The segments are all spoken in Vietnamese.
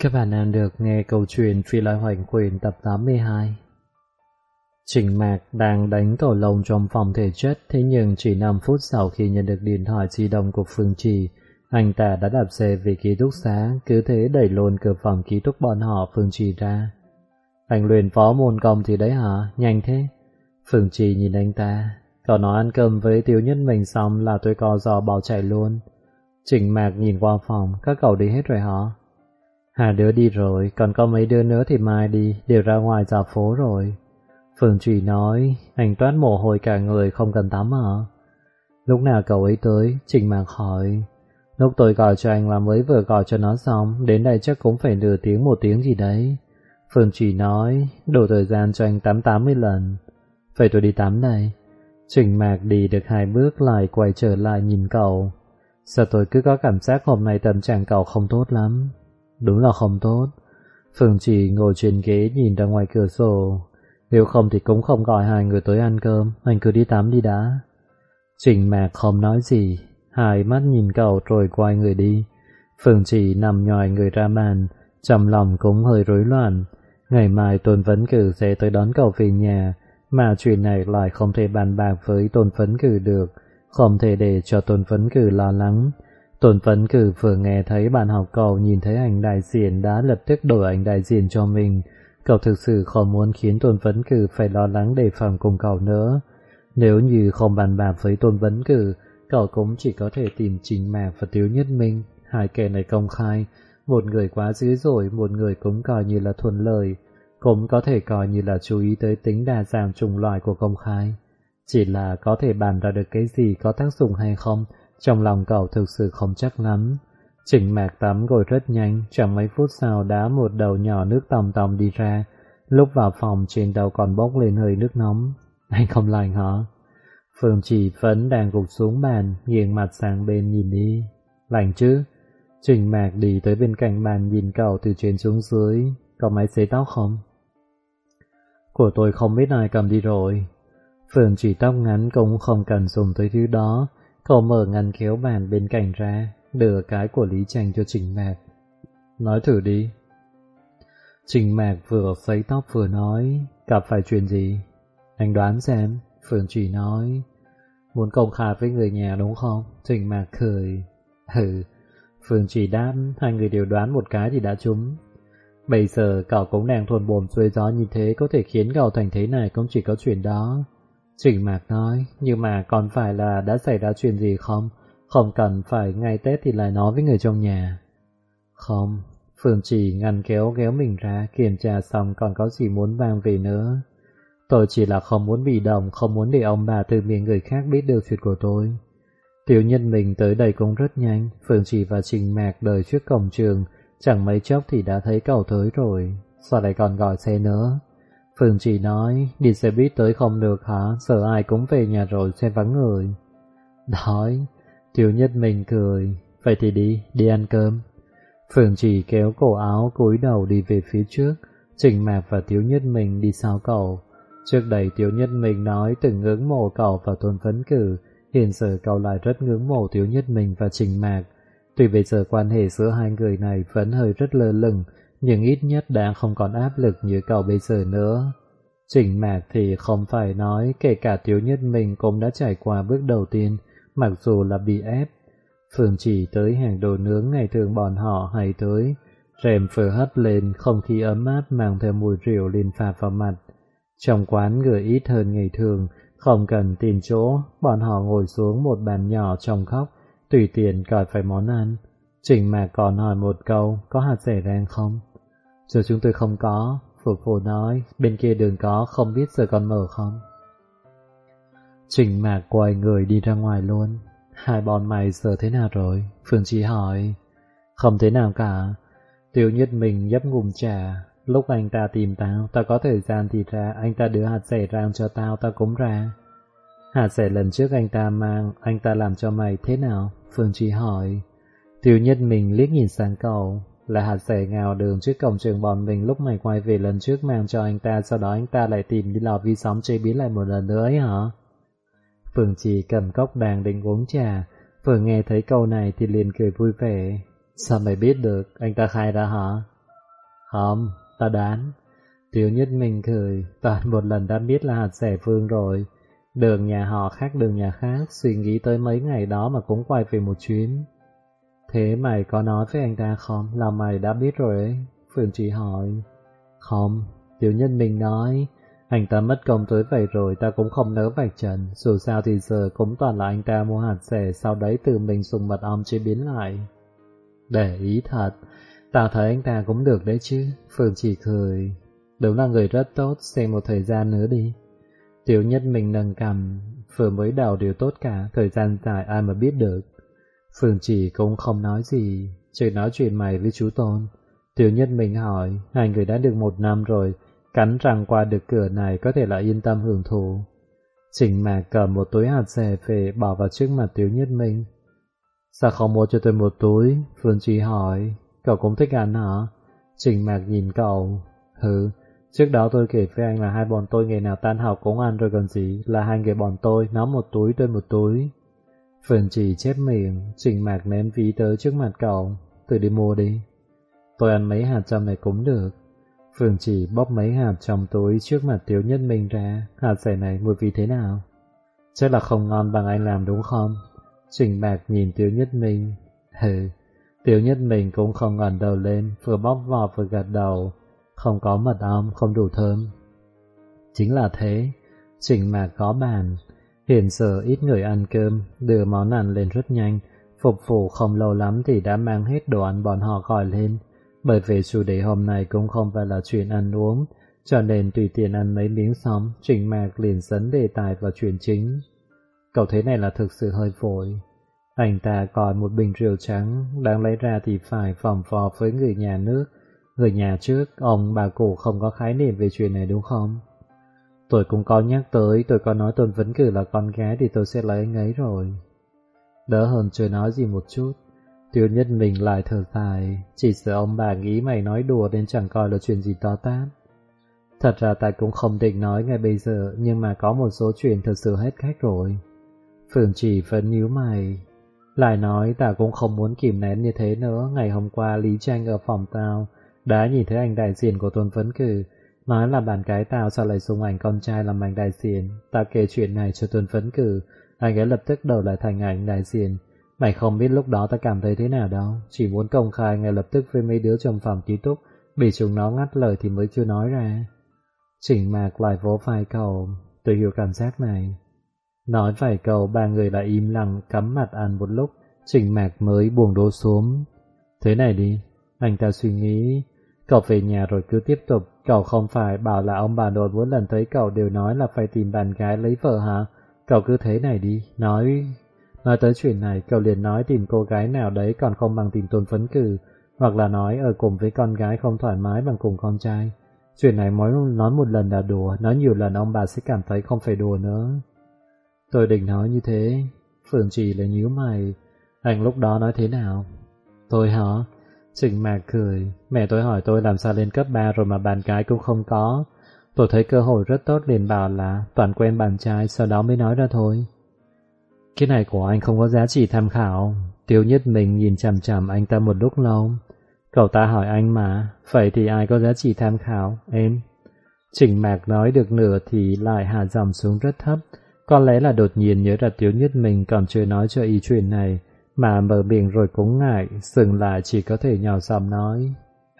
Các bạn đang được nghe câu chuyện Phi Lai Hoành Quyền tập 82. Trình Mạc đang đánh cầu lông trong phòng thể chất, thế nhưng chỉ 5 phút sau khi nhận được điện thoại di động của Phương Trì, anh ta đã đạp xe về ký túc xá, cứ thế đẩy luôn cửa phòng ký túc bọn họ Phương Trì ra. Anh luyện phó môn công thì đấy hả? Nhanh thế. Phương Trì nhìn anh ta. Cậu nói ăn cơm với Tiếu Nhất mình xong là tôi co giò bỏ chạy luôn. Trình Mạc nhìn qua phòng, các cậu đi hết rồi hả? Hai đứa đi rồi, còn có mấy đứa nữa thì mai đi, đều ra ngoài dạo phố rồi. Phương Trì nói, anh toát mồ hôi cả người không cần tắm hả? Lúc nào cậu ấy tới? Trình Mạc hỏi. Lúc tôi gọi cho anh là mới vừa gọi cho nó xong, đến đây chắc cũng phải nửa tiếng 1 tiếng gì đấy. Phương Trì nói, đủ thời gian cho anh tắm 80 lần. Vậy tôi đi tắm đây. Trình Mạc đi được 2 bước lại quay trở lại nhìn cậu. Sao tôi cứ có cảm giác hôm nay tâm trạng cậu không tốt lắm? Đúng là không tốt. Phương Trì ngồi trên ghế nhìn ra ngoài cửa sổ. Nếu không thì cũng không gọi hai người tới ăn cơm, anh cứ đi tắm đi đã. Trình Mạc không nói gì, hai mắt nhìn cậu rồi quay người đi. Phương Trì nằm nhòi người ra bàn, trong lòng cũng hơi rối loạn. Ngày mai Tôn Phấn Cử sẽ tới đón cậu về nhà, mà chuyện này lại không thể bàn bạc với Tôn Phấn Cử được, không thể để cho Tôn Phấn Cử lo lắng. Tôn Phấn Cử vừa nghe thấy bạn học cậu nhìn thấy ảnh đại diện đã lập tức đổi ảnh đại diện cho mình. Cậu thực sự không muốn khiến Tôn Phấn Cử phải lo lắng đề phòng cùng cậu nữa. Nếu như không bàn bạc với Tôn Phấn Cử, cậu cũng chỉ có thể tìm Trình Mạc và Tiếu Nhất Minh. Hai kẻ này công khai, một người quá dữ dội, một người cũng coi như là thuận lợi, cũng có thể coi như là chú ý tới tính đa dạng chủng loại của công khai. Chỉ là có thể bàn ra được cái gì có tác dụng hay không, trong lòng cậu thực sự không chắc lắm. Trình Mạc tắm gội rất nhanh, chẳng mấy phút sau đã một đầu nhỏ nước tòng tòng đi ra. Lúc vào phòng trên đầu còn bốc lên hơi nước nóng. Anh không lạnh hả? Phương Trì vẫn đang gục xuống bàn, nghiêng mặt sang bên nhìn đi. Lạnh chứ? Trình Mạc đi tới bên cạnh bàn nhìn cậu từ trên xuống dưới. Có máy sấy tóc không? Của tôi không biết ai cầm đi rồi. Phương Trì tóc ngắn cũng không cần dùng tới thứ đó. Cậu mở ngăn kéo bàn bên cạnh ra, đưa cái của Lý Tranh cho Trình Mạc. Nói thử đi. Trình Mạc vừa sấy tóc vừa nói, gặp phải chuyện gì? Anh đoán xem. Phương Trì nói. Muốn công khai với người nhà đúng không? Trình Mạc cười. Phương Trì đáp, hai người đều đoán một cái thì đã trúng. Bây giờ cậu cũng đang thuần bồn xuôi gió như thế, có thể khiến cậu thành thế này cũng chỉ có chuyện đó. Trình Mạc nói, nhưng mà còn phải là đã xảy ra chuyện gì không? Không cần phải ngay Tết thì lại nói với người trong nhà. Không. Phương Trì ngăn kéo kéo mình ra, kiểm tra xong còn có gì muốn mang về nữa. Tôi chỉ là không muốn bị động, không muốn để ông bà từ miệng người khác biết được chuyện của tôi. Tiểu Nhân mình tới đây cũng rất nhanh. Phương Trì và Trình Mạc đợi trước cổng trường, chẳng mấy chốc thì đã thấy cậu tới rồi. Sao lại còn gọi xe nữa? Phương Trì nói, đi xe buýt tới không được hả? Sợ ai cũng về nhà rồi xe vắng người. Đói. Tiểu Nhất mình cười. Vậy thì đi ăn cơm. Phương Trì kéo cổ áo cúi đầu đi về phía trước. Trình Mạc và Tiểu Nhất mình đi sau cậu. Trước đây Tiểu Nhất mình nói từng ngưỡng mộ cậu và Tôn Phấn Cử, hiện giờ cậu lại rất ngưỡng mộ Tiểu Nhất mình và Trình Mạc. Tuy bây giờ quan hệ giữa hai người này vẫn hơi rất lơ lửng, nhưng ít nhất đã không còn áp lực như cậu bây giờ nữa. Trình Mạc thì không phải nói, kể cả Tiểu Nhất mình cũng đã trải qua bước đầu tiên, mặc dù là bị ép. Phương Trì tới hàng đồ nướng ngày thường bọn họ hay tới, rèm phở hất lên, không khí ấm áp mang theo mùi rượu liền phả vào mặt. Trong quán người ít hơn ngày thường, không cần tìm chỗ, bọn họ ngồi xuống một bàn nhỏ trong góc, tùy tiện gọi phải món ăn. Trình Mạc còn hỏi một câu, có hạt rẻ rang không? Giờ chúng tôi không có. Phục vụ nói, bên kia đường có, không biết giờ còn mở không? Trình Mạc quay người đi ra ngoài luôn. Hai bọn mày giờ thế nào rồi? Phương Trì hỏi. Không thế nào cả. Tiểu Nhất mình nhấp ngụm trà. Lúc anh ta tìm tao có thời gian thì ra, anh ta đưa hạt rẻ rang cho tao cũng ra. Hạt rẻ lần trước anh ta mang, anh ta làm cho mày thế nào? Phương Trì hỏi. Tiểu Nhất mình liếc nhìn sang cậu. Là hạt rẻ ngào đường trước cổng trường bọn mình lúc mày quay về lần trước mang cho anh ta, sau đó anh ta lại tìm đi lò vi sóng chế biến lại một lần nữa ấy hả? Phương Trì cầm cốc đang định uống trà, vừa nghe thấy câu này thì liền cười vui vẻ. Sao mày biết được, anh ta khai ra hả? Không, ta đoán. Tiểu Nhất Minh cười, toàn một lần đã biết là hạt rẻ Phương rồi. Đường nhà họ khác đường nhà khác, suy nghĩ tới mấy ngày đó mà cũng quay về một chuyến. Thế mày có nói với anh ta không? Là mày đã biết rồi ấy. Phương chỉ hỏi. Không, Tiểu Nhất Minh nói. Anh ta mất công tới vậy rồi, ta cũng không nỡ vạch trần. Dù sao thì giờ cũng toàn là anh ta mua hạt rẻ, sau đấy tự mình dùng mật ong chế biến lại. Để ý thật, tao thấy anh ta cũng được đấy chứ. Phương chỉ cười. Đúng là người rất tốt, xem một thời gian nữa đi. Tiểu Nhất Minh nâng cằm, vừa mới đầu đều tốt cả, thời gian dài ai mà biết được. Phương chỉ cũng không nói gì, chỉ nói chuyện mày với chú Tôn. Tiểu Nhất Minh hỏi, hai người đã được 1 năm rồi, cắn răng qua được cửa này có thể là yên tâm hưởng thụ. Trình Mạc cầm một túi hạt rẻ về bỏ vào trước mặt Tiểu Nhất Minh. Sao không mua cho tôi một túi? Phương chỉ hỏi, cậu cũng thích ăn hả? Trình Mạc nhìn cậu, trước đó tôi kể với anh là hai bọn tôi ngày nào tan học cũng ăn rồi còn gì, là hai người bọn tôi, nó một túi tôi một túi. Phương chỉ chép miệng, Trình Mạc ném ví tới trước mặt cậu, tự đi mua đi. Tôi ăn mấy hạt trong này cũng được. Phương chỉ bóp mấy hạt trong túi trước mặt Tiểu Nhất Minh ra, hạt rẻ này mùi vị thế nào? Chắc là không ngon bằng anh làm đúng không? Trình Mạc nhìn Tiểu Nhất Minh, Tiểu Nhất Minh cũng không ngẩng đầu lên, vừa bóp vỏ vừa gật đầu. Không có mật ong, không đủ thơm. Chính là thế, Trình Mạc có bàn. Hiện giờ ít người ăn cơm, đưa món ăn lên rất nhanh. Phục vụ không lâu lắm thì đã mang hết đồ ăn bọn họ gọi lên. Bởi vì chủ đề hôm nay cũng không phải là chuyện ăn uống, cho nên tùy tiện ăn mấy miếng xong, Trình Mạc liền dẫn đề tài vào chuyện chính. Cậu thế này là thực sự hơi vội. Anh ta còn một bình rượu trắng, đang lấy ra thì phải vòng vò với người nhà nước. Người nhà trước, ông bà cụ không có khái niệm về chuyện này đúng không? Tôi cũng có nhắc tới, tôi có nói Tôn Vấn Cử là con gái thì tôi sẽ lấy anh ấy rồi. Đỡ hơn chưa nói gì một chút. Tiểu Nhất Minh lại thở dài, chỉ sợ ông bà nghĩ mày nói đùa nên chẳng coi là chuyện gì to tát. Thật ra ta cũng không định nói ngay bây giờ, nhưng mà có một số chuyện thật sự hết cách rồi. Phương chỉ vẫn nhíu mày. Lại nói ta cũng không muốn kìm nén như thế nữa. Ngày hôm qua Lý Tranh ở phòng tao đã nhìn thấy ảnh đại diện của Tôn Vấn Cử, nói là bạn gái tao sao lại dùng ảnh con trai làm ảnh đại diện. Ta kể chuyện này cho Tôn Vấn Cử, anh ấy lập tức đổi lại thành ảnh đại diện. Mày không biết lúc đó ta cảm thấy thế nào đâu, chỉ muốn công khai ngay lập tức với mấy đứa trong phòng ký túc, bị chúng nó ngắt lời thì mới chưa nói ra. Trình Mạc lại vỗ vai cậu, tôi hiểu cảm giác này. Nói vài câu, ba người lại im lặng cắm mặt ăn một lúc, Trình Mạc mới buông đũa xuống. Thế này đi, anh ta suy nghĩ, cậu về nhà rồi cứ tiếp tục, cậu không phải bảo là ông bà nội mỗi lần thấy cậu đều nói là phải tìm bạn gái lấy vợ hả? Cậu cứ thế này đi, nói tới chuyện này, cậu liền nói tìm cô gái nào đấy còn không bằng tìm Tôn Vấn Cử, hoặc là nói ở cùng với con gái không thoải mái bằng cùng con trai. Chuyện này mới nói một lần là đùa, nói nhiều lần ông bà sẽ cảm thấy không phải đùa nữa. Tôi định nói như thế. Phương chỉ là nhíu mày. Anh lúc đó nói thế nào? Tôi hả? Trình Mạc cười. Mẹ tôi hỏi tôi làm sao lên cấp 3 rồi mà bạn gái cũng không có. Tôi thấy cơ hội rất tốt liền bảo là toàn quen bạn trai, sau đó mới nói ra thôi. Cái này của anh không có giá trị tham khảo. Tiêu Nhất Minh nhìn chằm chằm anh ta một lúc lâu. Cậu ta hỏi anh mà, vậy thì ai có giá trị tham khảo, em? Trình Mạc nói được nửa thì lại hạ giọng xuống rất thấp. Có lẽ là đột nhiên nhớ ra Tiêu Nhất Minh còn chưa nói cho ý chuyện này, mà mở miệng rồi cũng ngại, dừng lại chỉ có thể nhỏ giọng nói.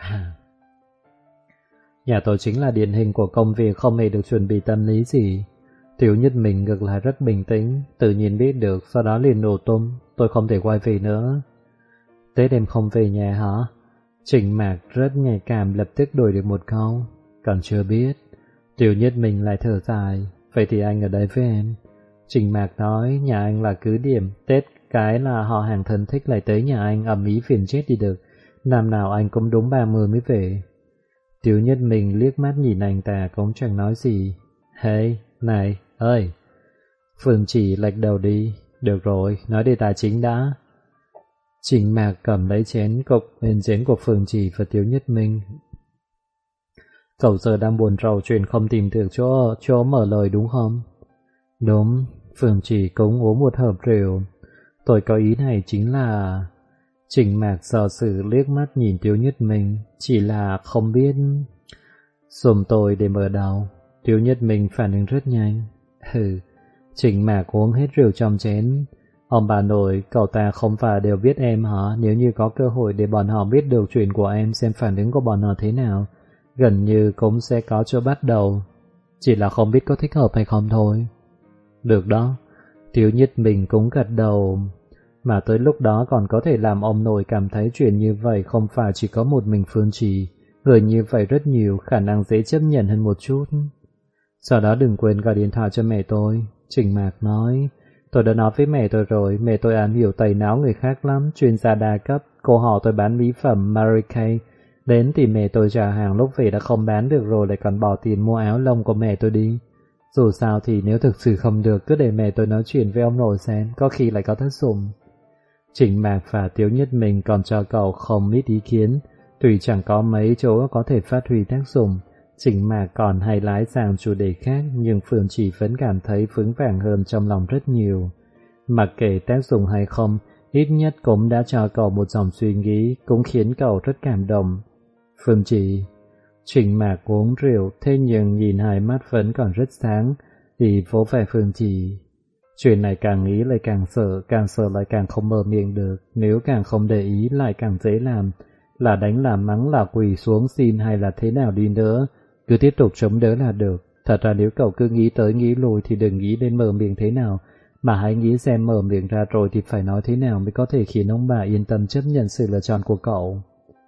Nhà tôi chính là điển hình của công việc không hề được chuẩn bị tâm lý gì. Tiêu Nhất Minh ngược lại rất bình tĩnh, tự nhiên biết được, sau đó liền nổ tung, tôi không thể quay về nữa. Tết em không về nhà hả? Trình Mạc rất nhạy cảm lập tức đổi được một câu. Còn chưa biết. Tiêu Nhất Minh lại thở dài. Vậy thì anh ở đây với em. Trình Mạc nói nhà anh là cứ điểm, Tết cái là họ hàng thân thích lại tới nhà anh ầm ĩ phiền chết đi được. Năm nào anh cũng đúng 30 mới về. Tiêu Nhất Minh liếc mắt nhìn anh ta cũng chẳng nói gì. Hey, này, ơi. Phương chỉ lệch đầu đi. Được rồi, nói đề tài chính đã. Trình Mạc cầm lấy chén của Phương Chỉ và Tiêu Nhất Minh. Cậu giờ đang buồn rầu chuyện không tìm được chỗ mở lời đúng không? Đúng, Phương Chỉ cũng uống một hộp rượu. Tôi có ý này chính là... Trình Mạc do sự liếc mắt nhìn Tiếu Nhất Minh, chỉ là không biết giùm tôi để mở đầu. Tiếu Nhất Minh phản ứng rất nhanh. Trình Mạc uống hết rượu trong chén. Ông bà nội, cậu ta không phải đều biết em hả? Nếu như có cơ hội để bọn họ biết được chuyện của em, xem phản ứng của bọn họ thế nào, gần như cũng sẽ có chỗ bắt đầu. Chỉ là không biết có thích hợp hay không thôi. Được đó. Tiếu Nhất Minh cũng gật đầu. Mà tới lúc đó còn có thể làm ông nội cảm thấy chuyện như vậy không phải chỉ có một mình Phương Trì. Người như vậy rất nhiều, khả năng dễ chấp nhận hơn một chút. Sau đó đừng quên gọi điện thoại cho mẹ tôi. Trình Mạc nói, tôi đã nói với mẹ tôi rồi, mẹ tôi am hiểu tẩy não người khác lắm, chuyên gia đa cấp. Cô họ tôi bán mỹ phẩm Mary Kay, đến tìm mẹ tôi trả hàng, lúc về đã không bán được rồi, lại còn bỏ tiền mua áo lông của mẹ tôi đi. Dù sao thì nếu thực sự không được, cứ để mẹ tôi nói chuyện với ông nội xem, có khi lại có tác dụng. Trình Mạc và Tiếu Nhất Minh còn cho cậu không ít ý kiến, tuy chẳng có mấy chỗ có thể phát huy tác dụng. Trình Mạc còn hay lái sang chủ đề khác, nhưng Phương Chỉ vẫn cảm thấy vững vàng hơn trong lòng rất nhiều. Mặc kệ tác dụng hay không, ít nhất cũng đã cho cậu một dòng suy nghĩ, cũng khiến cậu rất cảm động. Phương Chỉ. Trình Mạc uống rượu, thế nhưng nhìn hai mắt vẫn còn rất sáng, thì vỗ về Phương Chỉ. Chuyện này càng nghĩ lại càng sợ lại càng không mở miệng được, nếu càng không để ý lại càng dễ làm, là đánh là mắng là quỳ xuống xin hay là thế nào đi nữa, cứ tiếp tục chống đỡ là được. Thật ra nếu cậu cứ nghĩ tới nghĩ lui thì đừng nghĩ đến mở miệng thế nào, mà hãy nghĩ xem mở miệng ra rồi thì phải nói thế nào mới có thể khiến ông bà yên tâm chấp nhận sự lựa chọn của cậu.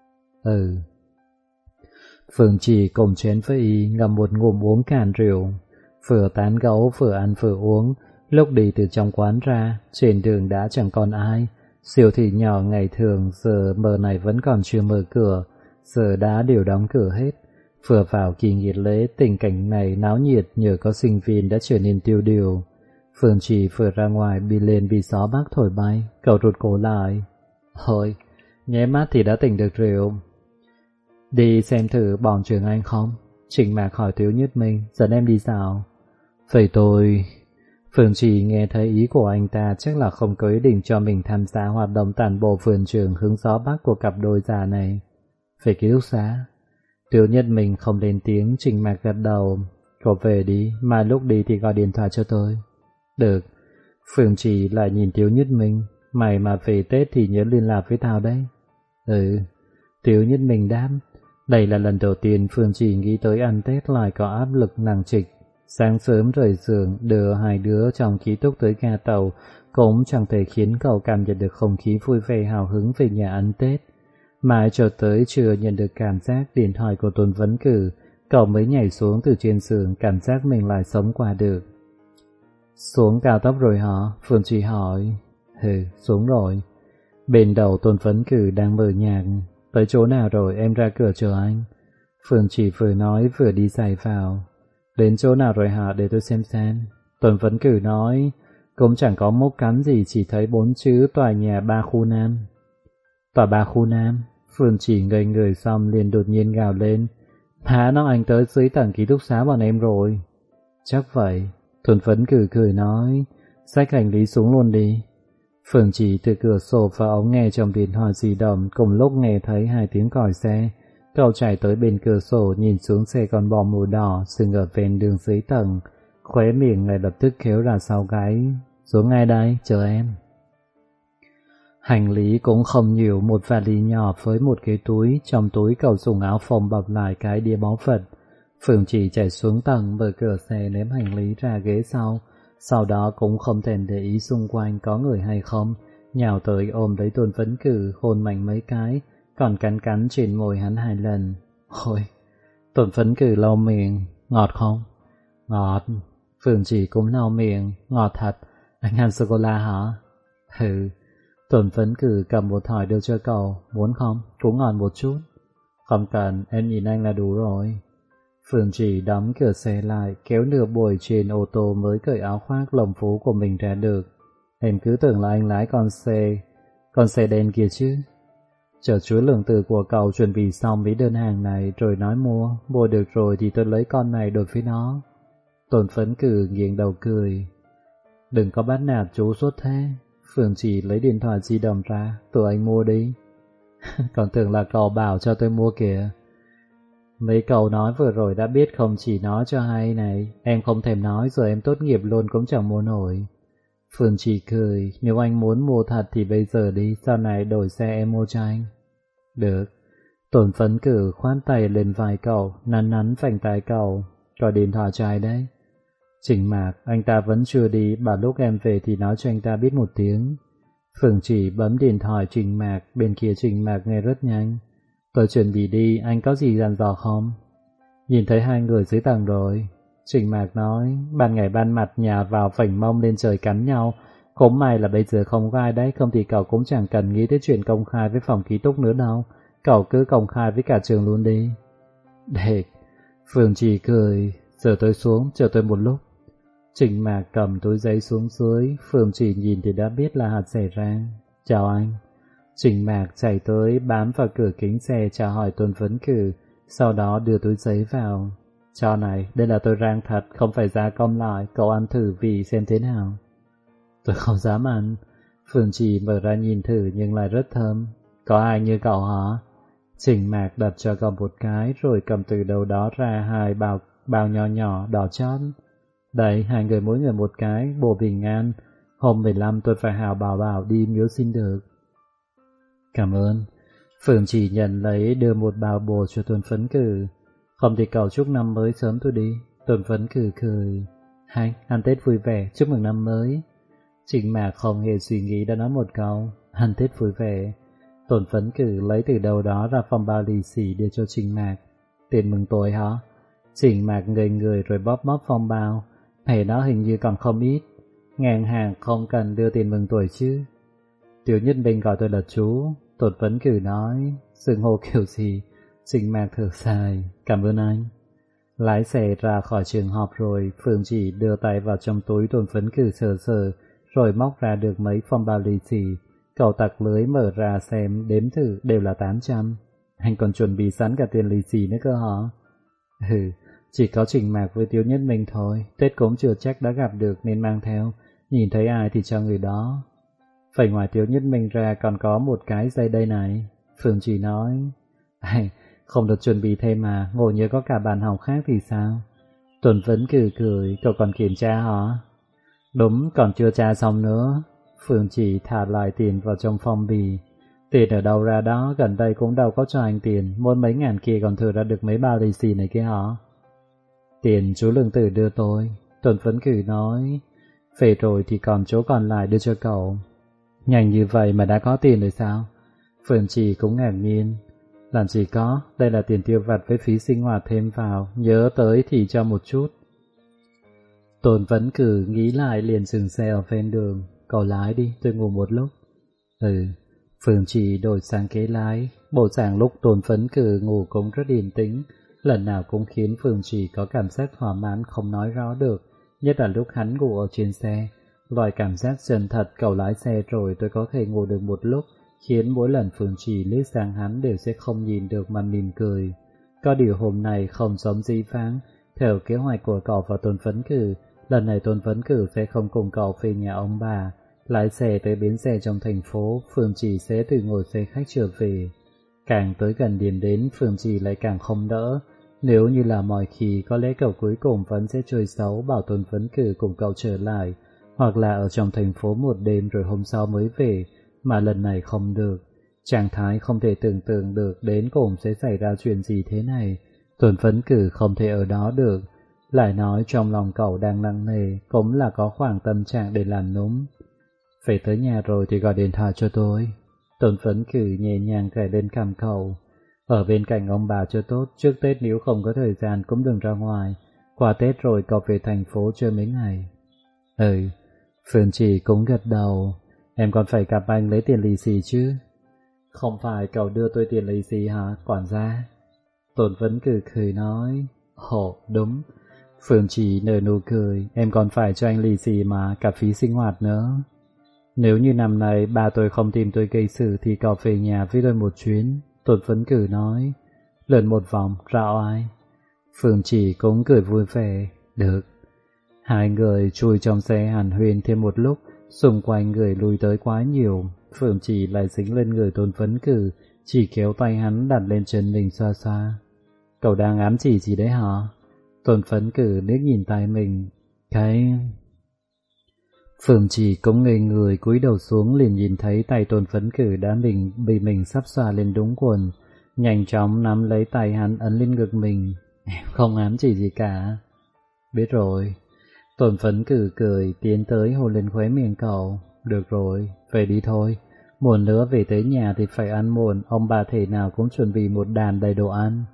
Phương Chỉ cùng chén với y ngầm một ngụm uống cạn rượu, vừa tán gẫu vừa ăn vừa uống. Lúc đi từ trong quán ra, trên đường đã chẳng còn ai. Siêu thị nhỏ ngày thường giờ mở này vẫn còn chưa mở cửa, giờ đã đều đóng cửa hết. Vừa vào kỳ nghỉ lễ, tình cảnh này náo nhiệt nhờ có sinh viên đã trở nên tiêu điều. Phương Chỉ vừa ra ngoài bị lên bị gió bác thổi bay, cậu rụt cổ lại. Thôi, nháy mắt thì đã tỉnh được rượu. Đi xem thử bọn Trường Anh không? Trình Mạc hỏi Tiếu Nhất Minh, dẫn em đi sao? Vậy tôi... Phương Chỉ nghe thấy ý của anh ta, chắc là không có ý định cho mình tham gia hoạt động tản bộ vườn trường hướng gió bắc của cặp đôi già này. Về ký túc xá. Tiếu Nhất Minh không lên tiếng. Trình Mạc gật đầu. Cậu về đi, mai lúc đi thì gọi điện thoại cho tôi. Được. Phương Chỉ lại nhìn Tiếu Nhất Minh. Mày mà về Tết thì nhớ liên lạc với tao đấy. Tiếu Nhất Minh đáp. Đây là lần đầu tiên Phương Chỉ nghĩ tới ăn Tết lại có áp lực nặng trịch. Sáng sớm rời giường đưa hai đứa trong ký túc tới ga tàu cũng chẳng thể khiến cậu cảm nhận được không khí vui vẻ hào hứng về nhà ăn Tết. Mãi cho tới chưa nhận được cảm giác điện thoại của Tôn Vấn Cử, cậu mới nhảy xuống từ trên giường, cảm giác mình lại sống qua được. Xuống cao tốc rồi hả? Phương Chỉ hỏi. Xuống rồi. Bên đầu Tôn Vấn Cử đang mở nhạc. Tới chỗ nào rồi, em ra cửa chờ anh. Phương Chỉ vừa nói vừa đi giày vào. Đến chỗ nào rồi hả, để tôi xem. Tôn Vấn Cử nói, cũng chẳng có mốc cắm gì, chỉ thấy 4 chữ tòa nhà 3 khu Nam. Tòa 3 khu Nam. Phương Chỉ ngây người xong liền đột nhiên gào lên. Hả, nó anh tới dưới tầng ký túc xá bọn em rồi. Chắc vậy. Tôn Vấn Cử cười nói, xách hành lý xuống luôn đi. Phương Chỉ từ cửa sổ và ống nghe trong điện thoại di động, cùng lúc nghe thấy 2 tiếng còi xe. Cậu chạy tới bên cửa sổ, nhìn xuống xe con bò màu đỏ dừng ở ven đường dưới tầng, khóe miệng ngay lập tức khéo ra sau gáy. Xuống ngay đây, chờ em. Hành lý cũng không nhiều, một vali nhỏ với một cái túi, trong túi cậu dùng áo phông bọc lại cái đĩa báu vật. Phương Chỉ chạy xuống tầng, mở cửa xe ném hành lý ra ghế sau đó cũng không thèm để ý xung quanh có người hay không, nhào tới ôm lấy Tôn Vấn Cử, hôn mạnh mấy cái, còn cắn trên môi hắn 2 lần. Ôi, Tôn Vấn Cử lau miệng, ngọt không? Ngọt. Phương Chỉ cũng lau miệng, ngọt thật, anh ăn sô-cô-la hả? Tôn Vấn Cử cầm một thỏi đưa cho cậu, muốn không? Cũng ngọt một chút. Không cần, em nhìn anh là đủ rồi. Phương Chỉ đóng cửa xe lại, kéo nửa buổi trên ô tô mới cởi áo khoác lồng phú của mình ra được. Em cứ tưởng là anh lái con xe đen kia chứ. Chờ chuối lượng tử của cậu chuẩn bị xong mấy đơn hàng này rồi nói mua được rồi thì tôi lấy con này đổi với nó. Tôn Vấn Cử nghiêng đầu cười. Đừng có bắt nạt chú suốt thế. Phương Chỉ lấy điện thoại di động ra. Tụi anh mua đi. Còn tưởng là cậu bảo cho tôi mua kìa. Mấy câu nói vừa rồi đã biết không chỉ nói cho hay này. Em không thèm nói rồi em tốt nghiệp luôn cũng chẳng mua nổi. Phương Chỉ cười. Nếu anh muốn mua thật thì bây giờ đi. Sau này đổi xe em mua cho anh. Được. Tổn phấn cử khoan tay lên vai cậu, nắn nắn vành tai cậu. Gọi điện thoại cho ai đấy? Trình Mạc, anh ta vẫn chưa đi, bảo lúc em về thì nói cho anh ta biết một tiếng. Phương Chỉ bấm điện thoại Trình Mạc, bên kia Trình Mạc nghe rất nhanh. Tôi chuẩn bị đi, anh có gì dặn dò không? Nhìn thấy hai người dưới tầng rồi. Trình Mạc nói, ban ngày ban mặt nhà vào phảnh mông lên trời cắn nhau. Cũng may là bây giờ không có ai đấy, không thì cậu cũng chẳng cần nghĩ tới chuyện công khai với phòng ký túc nữa đâu. Cậu cứ công khai với cả trường luôn đi. Đệt. Phương Chỉ cười. Giờ tôi xuống, chờ tôi một lúc. Trình Mạc cầm túi giấy xuống dưới. Phương Chỉ nhìn thì đã biết là hạt xảy ra. Chào anh. Trình Mạc chạy tới bám vào cửa kính xe chào hỏi Tôn Phấn Cử. Sau đó đưa túi giấy vào. Cho này, đây là tôi rang thật, không phải gia công lại. Cậu ăn thử vị xem thế nào. Tôi không dám ăn. Phương Chỉ mở ra nhìn thử nhưng lại rất thơm. Có ai như cậu hả? Trình Mạc đặt cho cậu một cái rồi cầm từ đầu đó ra hai bao nhỏ nhỏ đỏ chót. Đấy, hai người mỗi người một cái, bồ bình an. Hôm 15 tôi phải hào bảo đi miếu xin được. Cảm ơn. Phương Chỉ nhận lấy đưa một bao bồ cho Tôn Phấn Cử. Không thì cậu chúc năm mới sớm tôi đi. Tôn Phấn Cử cười. Hay, ăn Tết vui vẻ, chúc mừng năm mới. Trình Mạc không hề suy nghĩ đã nói một câu. Ăn Tết vui vẻ. Tôn Phấn Cử lấy từ đầu đó ra phong bao lì xì đưa cho Trình Mạc. Tiền mừng tuổi hả? Trình Mạc ngây người rồi bóp phong bao. Thẻ đó hình như còn không ít. Ngàn hàng không cần đưa tiền mừng tuổi chứ. Tiểu Nhất Minh gọi tôi là chú. Tôn Phấn Cử nói. Xưng hô kiểu gì? Trình Mạc thở dài. Cảm ơn anh. Lái xe ra khỏi trường học rồi. Phương Chỉ đưa tay vào trong túi Tôn Phấn Cử sờ rồi móc ra được mấy phong bao lì xì. Cậu tặc lưới mở ra xem, đếm thử đều là 800. Anh còn chuẩn bị sẵn cả tiền lì xì nữa cơ hả? Chỉ có Trình Mạc với Tiếu Nhất Minh thôi. Tết cũng chưa chắc đã gặp được nên mang theo. Nhìn thấy ai thì cho người đó. Phải ngoài Tiếu Nhất Minh ra còn có một cái dây đây này. Phương Chỉ nói. Không được chuẩn bị thêm mà, ngồi nhớ có cả bàn học khác thì sao? Tuấn vẫn cười, cậu còn kiểm tra hả? Đúng, còn chưa tra xong nữa. Phương Chỉ thả lại tiền vào trong phong bì. Tiền ở đâu ra đó, gần đây cũng đâu có cho anh tiền, mỗi mấy ngàn kia còn thừa ra được mấy bao lì xì này kia hả? Tiền chú Lương Tử đưa tôi. Tuần Phấn Cử nói. Về rồi thì còn chỗ còn lại đưa cho cậu. Nhanh như vậy mà đã có tiền rồi sao? Phương Chỉ cũng ngạc nhiên. Làm gì có, đây là tiền tiêu vặt với phí sinh hoạt thêm vào, nhớ tới thì cho một chút. Tôn Phấn Cử nghĩ lại liền dừng xe ở ven đường. Cậu lái đi, tôi ngủ một lúc. Phương Chỉ đổi sang ghế lái. Bộ dạng lúc Tôn Phấn Cử ngủ cũng rất yên tĩnh, lần nào cũng khiến Phương Chỉ có cảm giác thỏa mãn không nói rõ được, nhất là lúc hắn ngủ ở trên xe. Loại cảm giác chân thật cậu lái xe rồi tôi có thể ngủ được một lúc, khiến mỗi lần Phương Chỉ liếc sang hắn đều sẽ không nhìn được mà mỉm cười. Có điều hôm nay không giống dĩ vãng, theo kế hoạch của cậu và Tôn Phấn Cử, lần này Tôn Phấn Cử sẽ không cùng cậu về nhà ông bà. Lái xe tới bến xe trong thành phố, Phương Chỉ sẽ tự ngồi xe khách trở về. Càng tới gần điểm đến, Phương Chỉ lại càng không đỡ. Nếu như là mọi khi, có lẽ cậu cuối cùng vẫn sẽ chơi xấu bảo Tôn Phấn Cử cùng cậu trở lại, hoặc là ở trong thành phố một đêm rồi hôm sau mới về, mà lần này không được. Trạng thái không thể tưởng tượng được đến cùng sẽ xảy ra chuyện gì thế này. Tôn Phấn Cử không thể ở đó được. Lại nói trong lòng cậu đang nặng nề, cũng là có khoảng tâm trạng để làm núng. Về tới nhà rồi thì gọi điện thoại cho tôi. Tôn Phấn Cử nhẹ nhàng gảy lên cằm cậu. Ở bên cạnh ông bà cho tốt, trước Tết nếu không có thời gian cũng đừng ra ngoài. Qua Tết rồi cậu về thành phố chơi mấy ngày. Phương Chỉ cũng gật đầu. Em còn phải gặp anh lấy tiền lì xì chứ. Không phải cậu đưa tôi tiền lì xì hả, quản gia? Tôn Phấn Cử cười nói. Đúng. Phương Chỉ nở nụ cười. Em còn phải cho anh lì xì mà, cả phí sinh hoạt nữa. Nếu như năm nay ba tôi không tìm tôi gây sự thì cậu về nhà với tôi một chuyến. Tôn Phấn Cử nói. Lượn một vòng, rạo ai? Phương Chỉ cũng cười vui vẻ. Được. Hai người chui trong xe hàn huyên thêm một lúc Xung quanh người lùi tới quá nhiều, Phượng Chỉ lại dính lên người Tôn Phấn Cử, chỉ kéo tay hắn đặt lên chân mình xoa xoa. Cậu đang ám chỉ gì đấy hả? Tôn Phấn Cử liếc nhìn tay mình. Phượng Chỉ cũng ngây người cúi đầu xuống, liền nhìn thấy tay Tôn Phấn Cử đã bị mình sắp xoa lên đúng quần, nhanh chóng nắm lấy tay hắn ấn lên ngực mình. Không ám chỉ gì cả. Biết rồi. Tôn Phấn Cử cười tiến tới hôn lên khóe miệng cậu. Được rồi, về đi thôi. Muộn nữa về tới nhà thì phải ăn muộn, ông bà thể nào cũng chuẩn bị một đàn đầy đồ ăn.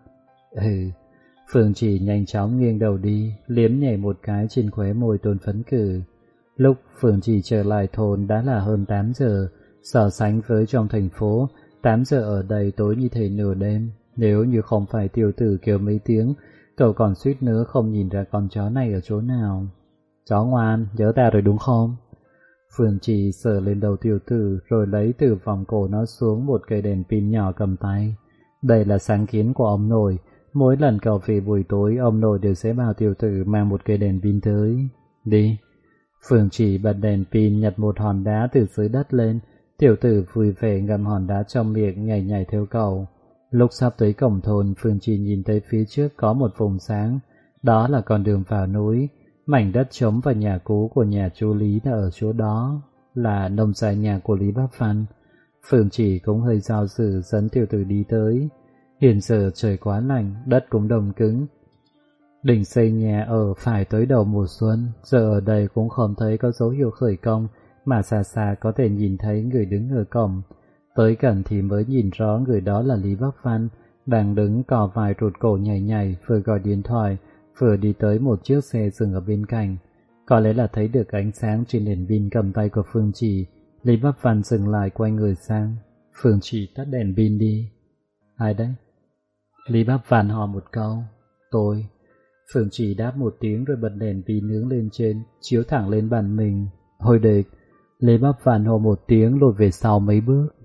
Phượng Chỉ nhanh chóng nghiêng đầu đi, liếm nhảy một cái trên khóe môi Tôn Phấn Cử. Lúc Phượng Chỉ trở lại thôn đã là hơn 8 giờ, so sánh với trong thành phố, 8 giờ ở đây tối như thể nửa đêm. Nếu như không phải tiểu tử kêu mấy tiếng, cậu còn suýt nữa không nhìn ra con chó này ở chỗ nào. Chó ngoan, nhớ ta rồi đúng không? Phượng Chỉ sờ lên đầu tiểu tử rồi lấy từ vòng cổ nó xuống một cây đèn pin nhỏ cầm tay. Đây là sáng kiến của ông nội. Mỗi lần cậu về buổi tối, ông nội đều sẽ bảo tiểu tử mang một cây đèn pin tới. Đi. Phượng Chỉ bật đèn pin, nhặt một hòn đá từ dưới đất lên. Tiểu tử vui vẻ ngậm hòn đá trong miệng, nhảy nhảy theo cậu. Lúc sắp tới cổng thôn, Phượng Chỉ nhìn thấy phía trước có một vùng sáng. Đó là con đường vào núi. Mảnh đất trống và nhà cũ của nhà chú Lý đã ở chỗ đó, là nông gia nhà của Lý Bác Văn. Phượng Chỉ cũng hơi do dự dẫn tiểu tử đi tới. Hiện giờ trời quá lạnh, đất cũng đông cứng. Định xây nhà ở phải tới đầu mùa xuân, giờ ở đây cũng không thấy có dấu hiệu khởi công, mà xa xa có thể nhìn thấy người đứng ở cổng. Tới gần thì mới nhìn rõ người đó là Lý Bác Văn, đang đứng cò vai rụt cổ nhảy nhảy, vừa gọi điện thoại, vừa đi tới một chiếc xe dừng ở bên cạnh. Có lẽ là thấy được ánh sáng trên đèn pin cầm tay của Phương Chỉ, Lý Bác Văn dừng lại quay người sang. Phương Chỉ tắt đèn pin đi. Ai đấy? Lý Bác Văn hỏi một câu. Tôi. Phương Chỉ đáp một tiếng rồi bật đèn pin nướng lên trên, chiếu thẳng lên bàn mình. Hồi địch. Lý Bác Văn hô một tiếng lùi về sau mấy bước.